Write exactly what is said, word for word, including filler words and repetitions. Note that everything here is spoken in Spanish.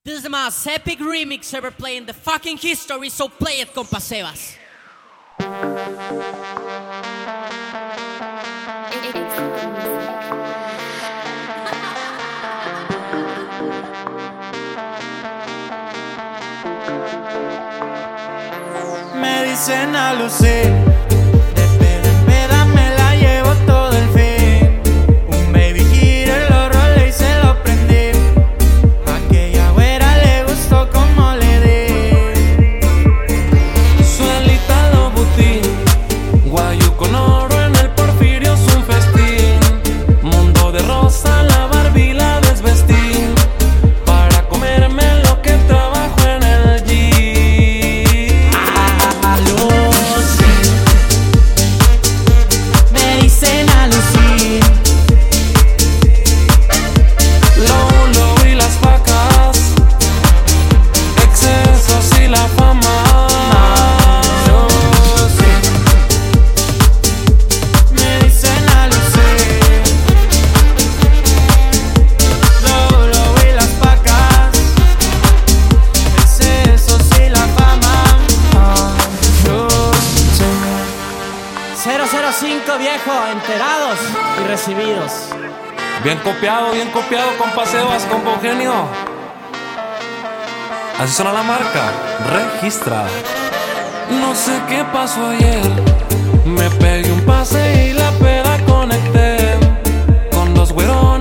This is the most epic remix ever played in the fucking history, so play it, compa Sebas. Me dicen a lucir, de peda en peda me la llevo todo el fin. Un baby gira, los rolé y se lo prendí. Aquella güera le gustó como le di. Suelita lo butín, guayu con oro en el Porfirio es un festín. Mundo de rosa, la Barbie la desvestí. Para comerme lo que trabajo en el gym. Me dicen a lucir, Lolo y las vacas, excesos y la fama. me dicen a lucir, Lolo y las pacas, excesos y la fama. Yo sé. cero cero cinco, viejo, enterados y recibidos. Bien copiado, bien copiado, compa Sebas, compa Eugenio. Así suena la marca, registra. No sé qué pasó ayer, me pegué un pase y la peda conecté con los güeros